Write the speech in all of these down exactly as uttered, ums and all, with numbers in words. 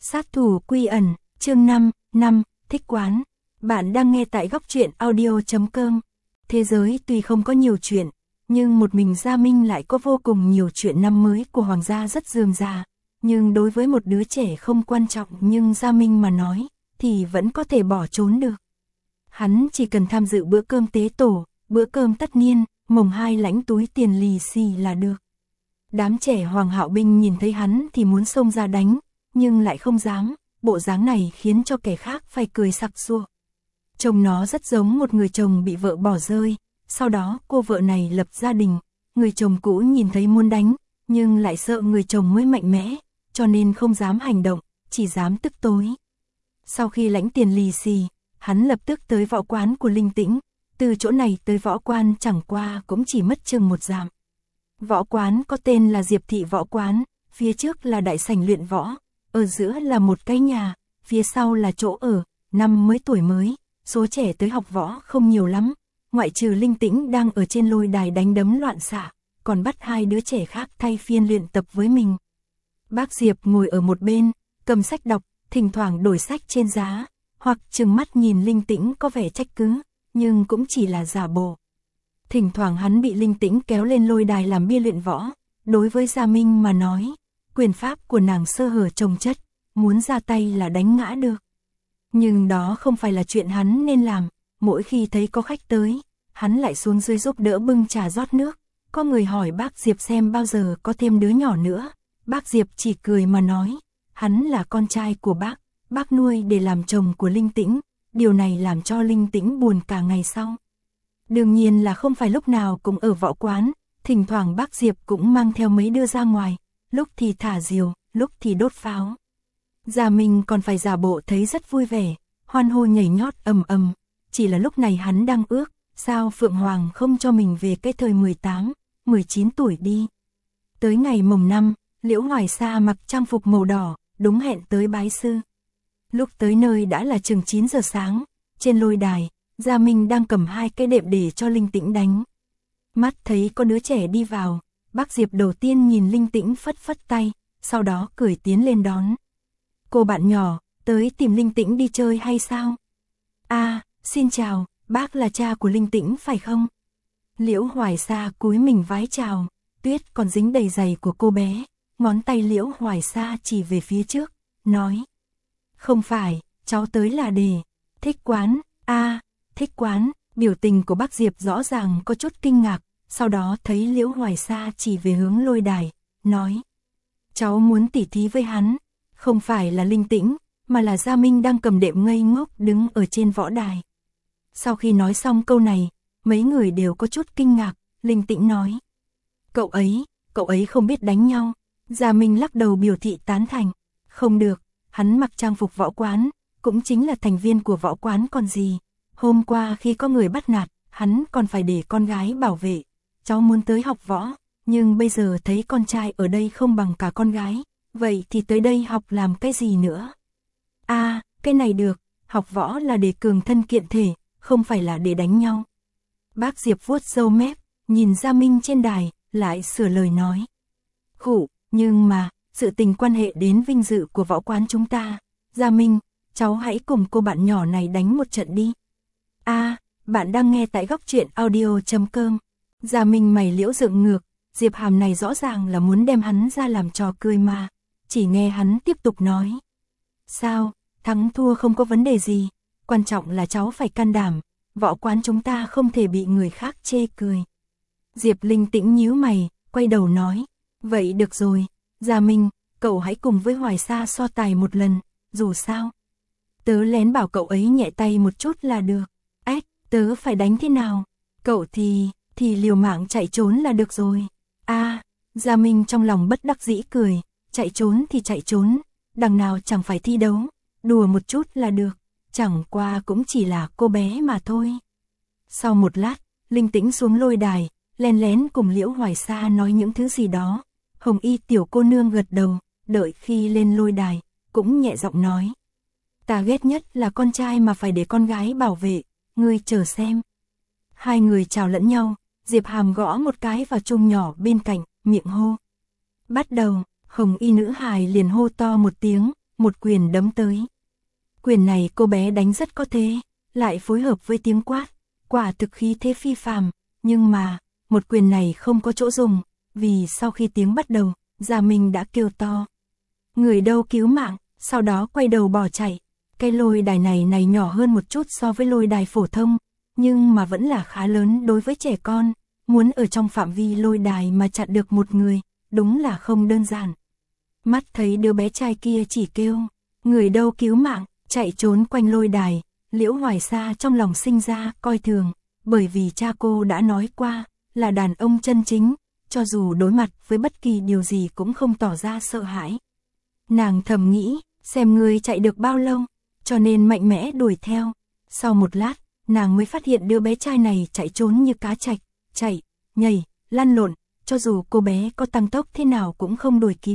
Sát thủ quy ẩn, chương năm, năm, thích quán. Bạn đang nghe tại góc truyện audio chấm com. Thế giới tuy không có nhiều chuyện, nhưng một mình Gia Minh lại có vô cùng nhiều chuyện năm mới của Hoàng gia rất rườm rà. Nhưng đối với một đứa trẻ không quan trọng nhưng Gia Minh mà nói, thì vẫn có thể bỏ trốn được. Hắn chỉ cần tham dự bữa cơm tế tổ, bữa cơm tất niên, mồng hai lãnh túi tiền lì xì là được. Đám trẻ Hoàng Hạo binh nhìn thấy hắn thì muốn xông ra đánh, nhưng lại không dám, bộ dáng này khiến cho kẻ khác phải cười sặc sụa. Trông nó rất giống một người chồng bị vợ bỏ rơi, sau đó cô vợ này lập gia đình, người chồng cũ nhìn thấy muốn đánh, nhưng lại sợ người chồng mới mạnh mẽ, cho nên không dám hành động, chỉ dám tức tối. Sau khi lãnh tiền lì xì, hắn lập tức tới võ quán của Linh Tĩnh, từ chỗ này tới võ quan chẳng qua cũng chỉ mất chừng một dặm. Võ quán có tên là Diệp Thị Võ Quán, phía trước là đại sảnh luyện võ, ở giữa là một cái nhà, phía sau là chỗ ở, năm mới tuổi mới, số trẻ tới học võ không nhiều lắm, ngoại trừ Linh Tĩnh đang ở trên lôi đài đánh đấm loạn xạ, còn bắt hai đứa trẻ khác thay phiên luyện tập với mình. Bác Diệp ngồi ở một bên, cầm sách đọc, thỉnh thoảng đổi sách trên giá, hoặc trừng mắt nhìn Linh Tĩnh có vẻ trách cứ, nhưng cũng chỉ là giả bộ. Thỉnh thoảng hắn bị Linh Tĩnh kéo lên lôi đài làm bia luyện võ, đối với Gia Minh mà nói, quyền pháp của nàng sơ hở chồng chất, muốn ra tay là đánh ngã được. Nhưng đó không phải là chuyện hắn nên làm, mỗi khi thấy có khách tới, hắn lại xuống dưới giúp đỡ bưng trà rót nước. Có người hỏi bác Diệp xem bao giờ có thêm đứa nhỏ nữa, bác Diệp chỉ cười mà nói, hắn là con trai của bác, bác nuôi để làm chồng của Linh Tĩnh, điều này làm cho Linh Tĩnh buồn cả ngày sau. Đương nhiên là không phải lúc nào cũng ở võ quán, thỉnh thoảng bác Diệp cũng mang theo mấy đứa ra ngoài, lúc thì thả diều, lúc thì đốt pháo. Gia Minh còn phải giả bộ thấy rất vui vẻ, hoan hô nhảy nhót ầm ầm, chỉ là lúc này hắn đang ước, sao Phượng Hoàng không cho mình về cái thời mười tám, mười chín tuổi đi. Tới ngày mồng năm, Liễu Hoài Sa mặc trang phục màu đỏ, đúng hẹn tới bái sư. Lúc tới nơi đã là chừng chín giờ sáng, trên lôi đài, Gia Minh đang cầm hai cái đệm để cho Linh Tĩnh đánh. Mắt thấy có đứa trẻ đi vào, bác Diệp đầu tiên nhìn Linh Tĩnh phất phất tay, sau đó cười tiến lên đón. Cô bạn nhỏ, tới tìm Linh Tĩnh đi chơi hay sao? À, xin chào, bác là cha của Linh Tĩnh phải không? Liễu Hoài Sa cúi mình vái chào, tuyết còn dính đầy giày của cô bé, ngón tay Liễu Hoài Sa chỉ về phía trước, nói. Không phải, cháu tới là để, thích quán, à, thích quán, biểu tình của bác Diệp rõ ràng có chút kinh ngạc, sau đó thấy Liễu Hoài Sa chỉ về hướng lôi đài, nói. Cháu muốn tỉ thí với hắn, không phải là Linh Tĩnh, mà là Gia Minh đang cầm đệm ngây ngốc đứng ở trên võ đài. Sau khi nói xong câu này, mấy người đều có chút kinh ngạc, Linh Tĩnh nói. Cậu ấy, cậu ấy không biết đánh nhau. Gia Minh lắc đầu biểu thị tán thành. Không được, hắn mặc trang phục võ quán, cũng chính là thành viên của võ quán còn gì. Hôm qua khi có người bắt nạt, hắn còn phải để con gái bảo vệ. Cháu muốn tới học võ, nhưng bây giờ thấy con trai ở đây không bằng cả con gái. Vậy thì tới đây học làm cái gì nữa? À, cái này được, học võ là để cường thân kiện thể, không phải là để đánh nhau. Bác Diệp vuốt râu mép, nhìn Gia Minh trên đài, lại sửa lời nói. Khủ, nhưng mà, sự tình quan hệ đến vinh dự của võ quán chúng ta. Gia Minh, cháu hãy cùng cô bạn nhỏ này đánh một trận đi. À, bạn đang nghe tại góc truyện audio chấm com. Gia Minh mày liễu dựng ngược, Diệp Hàm này rõ ràng là muốn đem hắn ra làm trò cười mà. Chỉ nghe hắn tiếp tục nói. Sao, thắng thua không có vấn đề gì, quan trọng là cháu phải can đảm, võ quán chúng ta không thể bị người khác chê cười. Diệp Linh Tĩnh nhíu mày, quay đầu nói. Vậy được rồi, Gia Minh, cậu hãy cùng với Hoài Sa so tài một lần, dù sao. Tớ lén bảo cậu ấy nhẹ tay một chút là được. Ếch, tớ phải đánh thế nào? Cậu thì, thì liều mạng chạy trốn là được rồi. À, Gia Minh trong lòng bất đắc dĩ cười, chạy trốn thì chạy trốn, đằng nào chẳng phải thi đấu, đùa một chút là được, chẳng qua cũng chỉ là cô bé mà thôi. Sau một lát, Linh Tĩnh xuống lôi đài, len lén cùng Liễu Hoài Sa nói những thứ gì đó. Hồng Y tiểu cô nương gật đầu, đợi khi lên lôi đài, cũng nhẹ giọng nói. Ta ghét nhất là con trai mà phải để con gái bảo vệ, ngươi chờ xem. Hai người chào lẫn nhau, Diệp Hàm gõ một cái vào chuông nhỏ bên cạnh, miệng hô. Bắt đầu, Hồng Y nữ hài liền hô to một tiếng, một quyền đấm tới. Quyền này cô bé đánh rất có thế, lại phối hợp với tiếng quát, quả thực khí thế phi phàm, nhưng mà, một quyền này không có chỗ dùng, vì sau khi tiếng bắt đầu, Gia Minh đã kêu to. Người đâu cứu mạng, sau đó quay đầu bỏ chạy. Cái lôi đài này này nhỏ hơn một chút so với lôi đài phổ thông, nhưng mà vẫn là khá lớn đối với trẻ con, muốn ở trong phạm vi lôi đài mà chặn được một người, đúng là không đơn giản. Mắt thấy đứa bé trai kia chỉ kêu, người đâu cứu mạng, chạy trốn quanh lôi đài, Liễu Hoài Sa trong lòng sinh ra coi thường, bởi vì cha cô đã nói qua, là đàn ông chân chính, cho dù đối mặt với bất kỳ điều gì cũng không tỏ ra sợ hãi. Nàng thầm nghĩ, xem người chạy được bao lâu, cho nên mạnh mẽ đuổi theo. Sau một lát, nàng mới phát hiện đứa bé trai này chạy trốn như cá trạch, chạy, nhảy, lăn lộn, cho dù cô bé có tăng tốc thế nào cũng không đuổi kịp.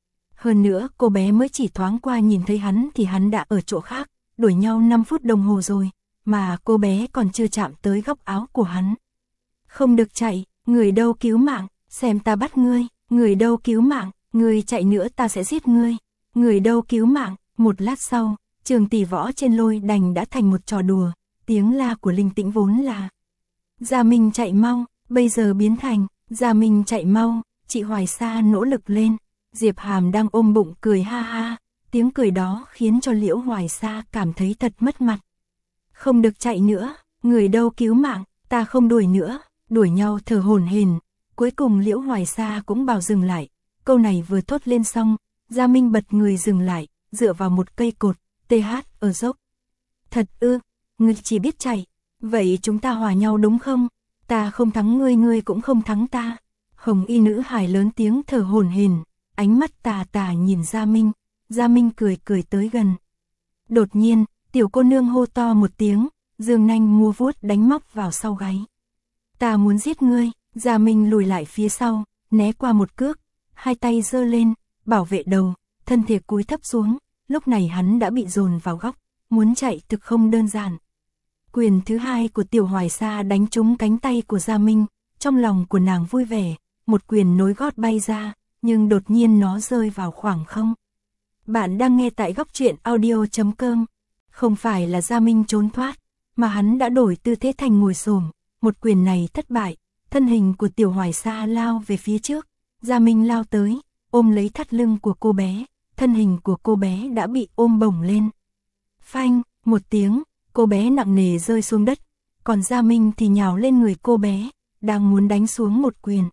Hơn nữa, cô bé mới chỉ thoáng qua nhìn thấy hắn thì hắn đã ở chỗ khác, đuổi nhau năm phút đồng hồ rồi, mà cô bé còn chưa chạm tới góc áo của hắn. Không được chạy, người đâu cứu mạng, xem ta bắt ngươi, người đâu cứu mạng, người chạy nữa ta sẽ giết ngươi, người đâu cứu mạng. Một lát sau, trường tỷ võ trên lôi đành đã thành một trò đùa, tiếng la của Linh Tĩnh vốn là Gia Minh chạy mau, bây giờ biến thành Gia Minh chạy mau, chị Hoài Sa nỗ lực lên. Diệp Hàm đang ôm bụng cười ha ha, tiếng cười đó khiến cho Liễu Hoài Sa cảm thấy thật mất mặt. Không được chạy nữa, người đâu cứu mạng, ta không đuổi nữa, đuổi nhau thở hổn hển. Cuối cùng Liễu Hoài Sa cũng bảo dừng lại, câu này vừa thốt lên xong, Gia Minh bật người dừng lại, dựa vào một cây cột, tê hát ở dốc. Thật ư, ngươi chỉ biết chạy, vậy chúng ta hòa nhau đúng không? Ta không thắng ngươi, ngươi cũng không thắng ta. Hồng y nữ hài lớn tiếng thở hổn hển, ánh mắt tà tà nhìn Gia Minh, Gia Minh cười cười tới gần. Đột nhiên, tiểu cô nương hô to một tiếng, dương nanh mua vuốt đánh móc vào sau gáy. Ta muốn giết ngươi. Gia Minh lùi lại phía sau, né qua một cước, hai tay giơ lên, bảo vệ đầu, thân thể cúi thấp xuống, lúc này hắn đã bị dồn vào góc, muốn chạy thực không đơn giản. Quyền thứ hai của Tiểu Hoài Sa đánh trúng cánh tay của Gia Minh, trong lòng của nàng vui vẻ, một quyền nối gót bay ra, nhưng đột nhiên nó rơi vào khoảng không. Bạn đang nghe tại góc truyện audio chấm com, không phải là Gia Minh trốn thoát, mà hắn đã đổi tư thế thành ngồi xổm, một quyền này thất bại. Thân hình của Tiểu Hoài Sa lao về phía trước, Gia Minh lao tới, ôm lấy thắt lưng của cô bé, thân hình của cô bé đã bị ôm bổng lên. Phanh, một tiếng, cô bé nặng nề rơi xuống đất, còn Gia Minh thì nhào lên người cô bé, đang muốn đánh xuống một quyền.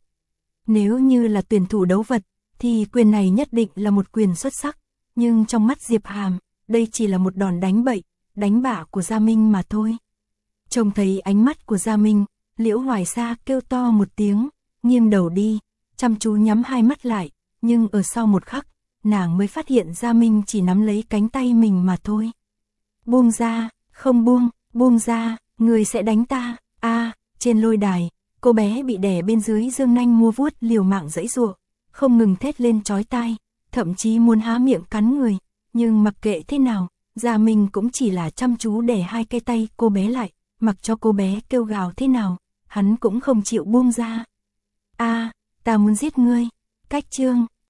Nếu như là tuyển thủ đấu vật, thì quyền này nhất định là một quyền xuất sắc, nhưng trong mắt Diệp Hàm, đây chỉ là một đòn đánh bậy, đánh bả của Gia Minh mà thôi. Trông thấy ánh mắt của Gia Minh, Liễu Hoài Sa kêu to một tiếng, nghiêng đầu đi, chăm chú nhắm hai mắt lại, nhưng ở sau một khắc, nàng mới phát hiện Gia Minh chỉ nắm lấy cánh tay mình mà thôi. Buông ra, không buông, buông ra, người sẽ đánh ta. A, à, trên lôi đài, cô bé bị đè bên dưới dương nanh mua vuốt liều mạng giãy giụa, không ngừng thét lên chói tai, thậm chí muốn há miệng cắn người, nhưng mặc kệ thế nào, Gia Minh cũng chỉ là chăm chú đè hai cái tay cô bé lại, mặc cho cô bé kêu gào thế nào, hắn cũng không chịu buông ra. A, à, ta muốn giết ngươi. Cách chương